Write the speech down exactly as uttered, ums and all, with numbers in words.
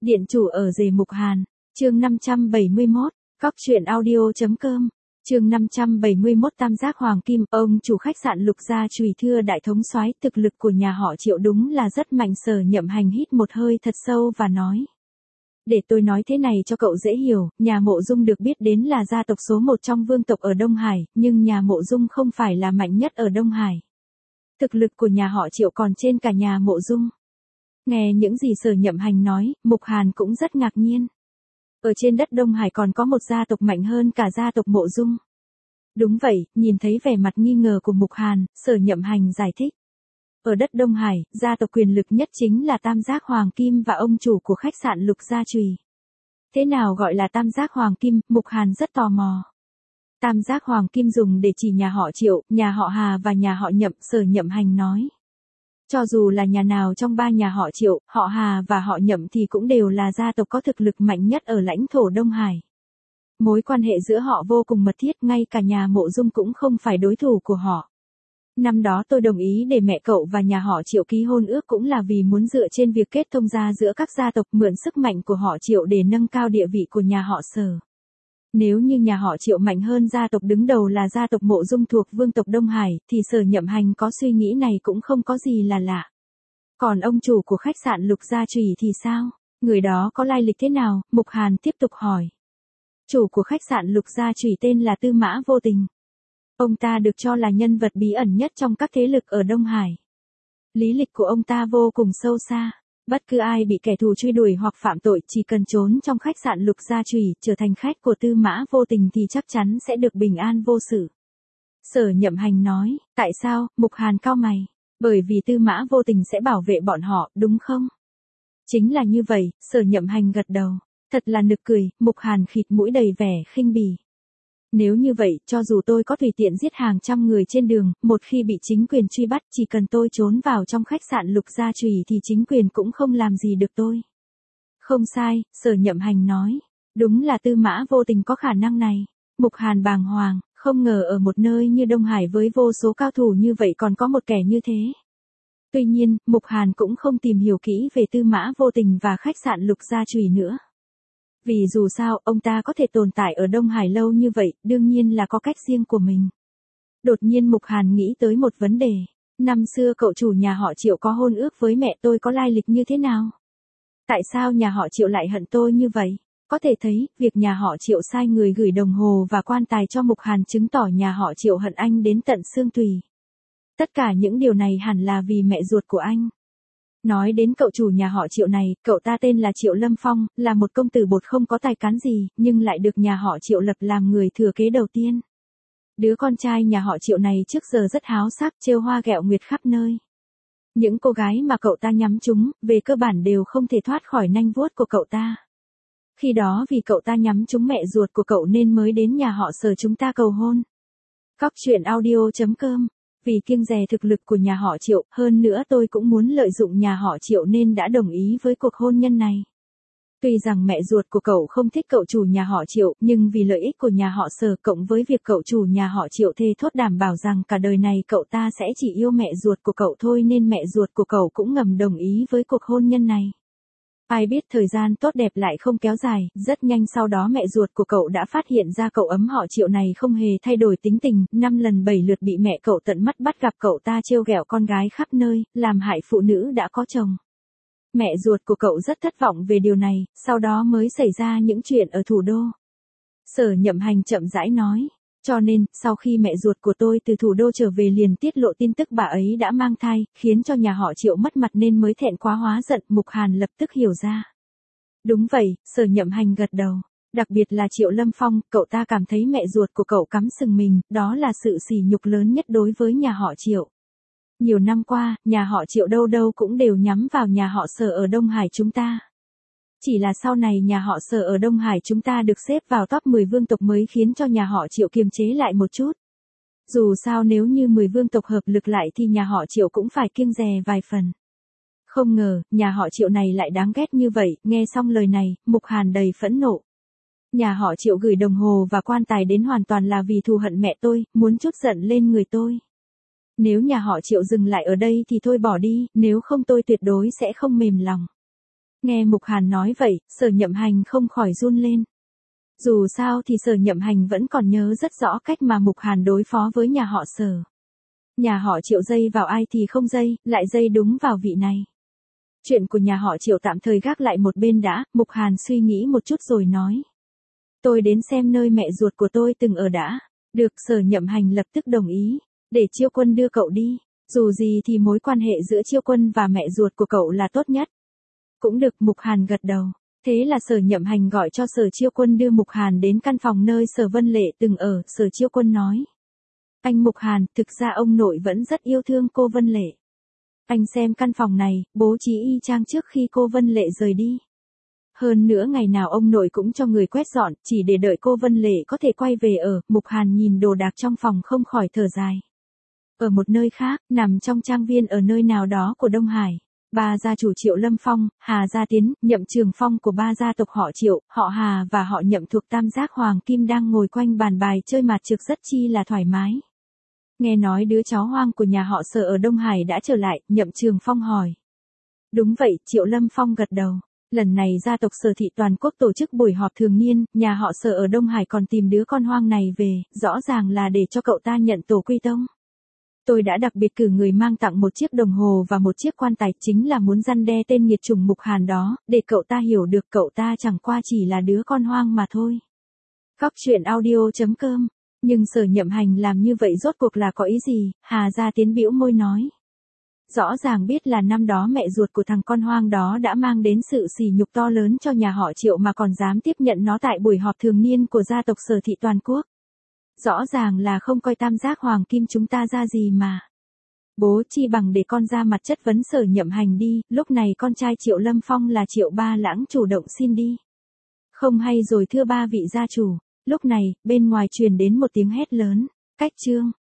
Điện chủ ở rể Mục Hàn, chương năm trăm bảy mươi mốt, Cóc truyện audio.com, chương năm trăm bảy mươi mốt Tam giác Hoàng Kim, ông chủ khách sạn Lục Gia Chùy thưa đại thống soái, thực lực của nhà họ Triệu đúng là rất mạnh. Sở Nhậm Hành hít một hơi thật sâu và nói. Để tôi nói thế này cho cậu dễ hiểu, nhà Mộ Dung được biết đến là gia tộc số một trong vương tộc ở Đông Hải, nhưng nhà Mộ Dung không phải là mạnh nhất ở Đông Hải. Thực lực của nhà họ Triệu còn trên cả nhà Mộ Dung. Nghe những gì Sở Nhậm Hành nói, Mục Hàn cũng rất ngạc nhiên. Ở trên đất Đông Hải còn có một gia tộc mạnh hơn cả gia tộc Mộ Dung. Đúng vậy, nhìn thấy vẻ mặt nghi ngờ của Mục Hàn, Sở Nhậm Hành giải thích. Ở đất Đông Hải, gia tộc quyền lực nhất chính là Tam giác Hoàng Kim và ông chủ của khách sạn Lục Gia Chùy. Thế nào gọi là Tam giác Hoàng Kim? Mục Hàn rất tò mò. Tam giác Hoàng Kim dùng để chỉ nhà họ Triệu, nhà họ Hà và nhà họ Nhậm. Sở Nhậm Hành nói. Cho dù là nhà nào trong ba nhà họ Triệu, họ Hà và họ Nhậm thì cũng đều là gia tộc có thực lực mạnh nhất ở lãnh thổ Đông Hải. Mối quan hệ giữa họ vô cùng mật thiết, ngay cả nhà Mộ Dung cũng không phải đối thủ của họ. Năm đó tôi đồng ý để mẹ cậu và nhà họ Triệu ký hôn ước cũng là vì muốn dựa trên việc kết thông gia giữa các gia tộc, mượn sức mạnh của họ Triệu để nâng cao địa vị của nhà họ Sở. Nếu như nhà họ Triệu mạnh hơn gia tộc đứng đầu là gia tộc Mộ Dung thuộc vương tộc Đông Hải, thì Sở Nhậm Hành có suy nghĩ này cũng không có gì là lạ. Còn ông chủ của khách sạn Lục Gia Chùy thì sao? Người đó có lai lịch thế nào? Mục Hàn tiếp tục hỏi. Chủ của khách sạn Lục Gia Chùy tên là Tư Mã Vô Tình. Ông ta được cho là nhân vật bí ẩn nhất trong các thế lực ở Đông Hải. Lý lịch của ông ta vô cùng sâu xa. Bất cứ ai bị kẻ thù truy đuổi hoặc phạm tội chỉ cần trốn trong khách sạn Lục Gia Chùy, trở thành khách của Tư Mã Vô Tình thì chắc chắn sẽ được bình an vô sự. Sở Nhậm Hành nói, tại sao? Mục Hàn cau mày. Bởi vì Tư Mã Vô Tình sẽ bảo vệ bọn họ, đúng không? Chính là như vậy, Sở Nhậm Hành gật đầu. Thật là nực cười. Mục Hàn khịt mũi đầy vẻ khinh bỉ. Nếu như vậy, cho dù tôi có tùy tiện giết hàng trăm người trên đường, một khi bị chính quyền truy bắt, chỉ cần tôi trốn vào trong khách sạn Lục Gia Chùy thì chính quyền cũng không làm gì được tôi. Không sai, Sở Nhậm Hành nói. Đúng là Tư Mã Vô Tình có khả năng này. Mục Hàn bàng hoàng, không ngờ ở một nơi như Đông Hải với vô số cao thủ như vậy còn có một kẻ như thế. Tuy nhiên, Mục Hàn cũng không tìm hiểu kỹ về Tư Mã Vô Tình và khách sạn Lục Gia Chùy nữa. Vì dù sao, ông ta có thể tồn tại ở Đông Hải lâu như vậy, đương nhiên là có cách riêng của mình. Đột nhiên Mục Hàn nghĩ tới một vấn đề. Năm xưa cậu chủ nhà họ Triệu có hôn ước với mẹ tôi có lai lịch như thế nào? Tại sao nhà họ Triệu lại hận tôi như vậy? Có thể thấy, việc nhà họ Triệu sai người gửi đồng hồ và quan tài cho Mục Hàn chứng tỏ nhà họ Triệu hận anh đến tận xương tùy. Tất cả những điều này hẳn là vì mẹ ruột của anh. Nói đến cậu chủ nhà họ Triệu này, cậu ta tên là Triệu Lâm Phong, là một công tử bột không có tài cán gì, nhưng lại được nhà họ Triệu lập làm người thừa kế đầu tiên. Đứa con trai nhà họ Triệu này trước giờ rất háo sắc, trêu hoa ghẹo nguyệt khắp nơi. Những cô gái mà cậu ta nhắm trúng, về cơ bản đều không thể thoát khỏi nanh vuốt của cậu ta. Khi đó vì cậu ta nhắm trúng mẹ ruột của cậu nên mới đến nhà họ Sở chúng ta cầu hôn. Cóc truyện audio.com. Vì kiêng dè thực lực của nhà họ Triệu, hơn nữa tôi cũng muốn lợi dụng nhà họ Triệu nên đã đồng ý với cuộc hôn nhân này. Tuy rằng mẹ ruột của cậu không thích cậu chủ nhà họ Triệu, nhưng vì lợi ích của nhà họ Sở cộng với việc cậu chủ nhà họ Triệu thề thốt đảm bảo rằng cả đời này cậu ta sẽ chỉ yêu mẹ ruột của cậu thôi nên mẹ ruột của cậu cũng ngầm đồng ý với cuộc hôn nhân này. Ai biết thời gian tốt đẹp lại không kéo dài, rất nhanh sau đó mẹ ruột của cậu đã phát hiện ra cậu ấm họ Triệu này không hề thay đổi tính tình, năm lần bảy lượt bị mẹ cậu tận mắt bắt gặp cậu ta trêu ghẹo con gái khắp nơi, làm hại phụ nữ đã có chồng. Mẹ ruột của cậu rất thất vọng về điều này, sau đó mới xảy ra những chuyện ở thủ đô. Sở Nhậm Hành chậm rãi nói. Cho nên, sau khi mẹ ruột của tôi từ thủ đô trở về liền tiết lộ tin tức bà ấy đã mang thai, khiến cho nhà họ Triệu mất mặt nên mới thẹn quá hóa giận. Mục Hàn lập tức hiểu ra. Đúng vậy, Sở Nhậm Hành gật đầu. Đặc biệt là Triệu Lâm Phong, cậu ta cảm thấy mẹ ruột của cậu cắm sừng mình, đó là sự sỉ nhục lớn nhất đối với nhà họ Triệu. Nhiều năm qua, nhà họ Triệu đâu đâu cũng đều nhắm vào nhà họ Sở ở Đông Hải chúng ta. Chỉ là sau này nhà họ Sở ở Đông Hải chúng ta được xếp vào top mười vương tộc mới khiến cho nhà họ Triệu kiềm chế lại một chút. Dù sao nếu như mười vương tộc hợp lực lại thì nhà họ Triệu cũng phải kiêng dè vài phần. Không ngờ, nhà họ Triệu này lại đáng ghét như vậy. Nghe xong lời này, Mục Hàn đầy phẫn nộ. Nhà họ Triệu gửi đồng hồ và quan tài đến hoàn toàn là vì thù hận mẹ tôi, muốn trút giận lên người tôi. Nếu nhà họ Triệu dừng lại ở đây thì thôi bỏ đi, nếu không tôi tuyệt đối sẽ không mềm lòng. Nghe Mục Hàn nói vậy, Sở Nhậm Hành không khỏi run lên. Dù sao thì Sở Nhậm Hành vẫn còn nhớ rất rõ cách mà Mục Hàn đối phó với nhà họ Sở. Nhà họ Triệu dây vào ai thì không dây, lại dây đúng vào vị này. Chuyện của nhà họ Triệu tạm thời gác lại một bên đã, Mục Hàn suy nghĩ một chút rồi nói. Tôi đến xem nơi mẹ ruột của tôi từng ở đã. Được, Sở Nhậm Hành lập tức đồng ý. Để Chiêu Quân đưa cậu đi. Dù gì thì mối quan hệ giữa Chiêu Quân và mẹ ruột của cậu là tốt nhất. Cũng được, Mục Hàn gật đầu. Thế là Sở Nhậm Hành gọi cho Sở Chiêu Quân đưa Mục Hàn đến căn phòng nơi Sở Vân Lệ từng ở. Sở Chiêu Quân nói. Anh Mục Hàn, thực ra ông nội vẫn rất yêu thương cô Vân Lệ. Anh xem căn phòng này, bố trí y chang trước khi cô Vân Lệ rời đi. Hơn nữa ngày nào ông nội cũng cho người quét dọn, chỉ để đợi cô Vân Lệ có thể quay về ở. Mục Hàn nhìn đồ đạc trong phòng không khỏi thở dài. Ở một nơi khác, nằm trong trang viên ở nơi nào đó của Đông Hải, ba gia chủ Triệu Lâm Phong, Hà Gia Tiến, Nhậm Trường Phong của ba gia tộc họ Triệu, họ Hà và họ Nhậm thuộc Tam Giác Hoàng Kim đang ngồi quanh bàn bài chơi mặt trược rất chi là thoải mái. Nghe nói đứa cháu hoang của nhà họ Sở ở Đông Hải đã trở lại, Nhậm Trường Phong hỏi. Đúng vậy, Triệu Lâm Phong gật đầu. Lần này gia tộc Sở thị toàn quốc tổ chức buổi họp thường niên, nhà họ Sở ở Đông Hải còn tìm đứa con hoang này về, rõ ràng là để cho cậu ta nhận tổ quy tông. Tôi đã đặc biệt cử người mang tặng một chiếc đồng hồ và một chiếc quan tài, chính là muốn răn đe tên nghiệt chủng Mục Hàn đó, để cậu ta hiểu được cậu ta chẳng qua chỉ là đứa con hoang mà thôi. Cóc truyện audio chấm com. Nhưng Sở Nhậm Hành làm như vậy rốt cuộc là có ý gì? Hà Gia Tiến bĩu môi nói. Rõ ràng biết là năm đó mẹ ruột của thằng con hoang đó đã mang đến sự sỉ nhục to lớn cho nhà họ Triệu mà còn dám tiếp nhận nó tại buổi họp thường niên của gia tộc Sở thị toàn quốc. Rõ ràng là không coi Tam Giác Hoàng Kim chúng ta ra gì mà. Bố chi bằng để con ra mặt chất vấn Sở Nhậm Hành đi, lúc này con trai Triệu Lâm Phong là Triệu Ba Lãng chủ động xin đi. Không hay rồi thưa ba vị gia chủ. Lúc này, bên ngoài truyền đến một tiếng hét lớn. Cách chương.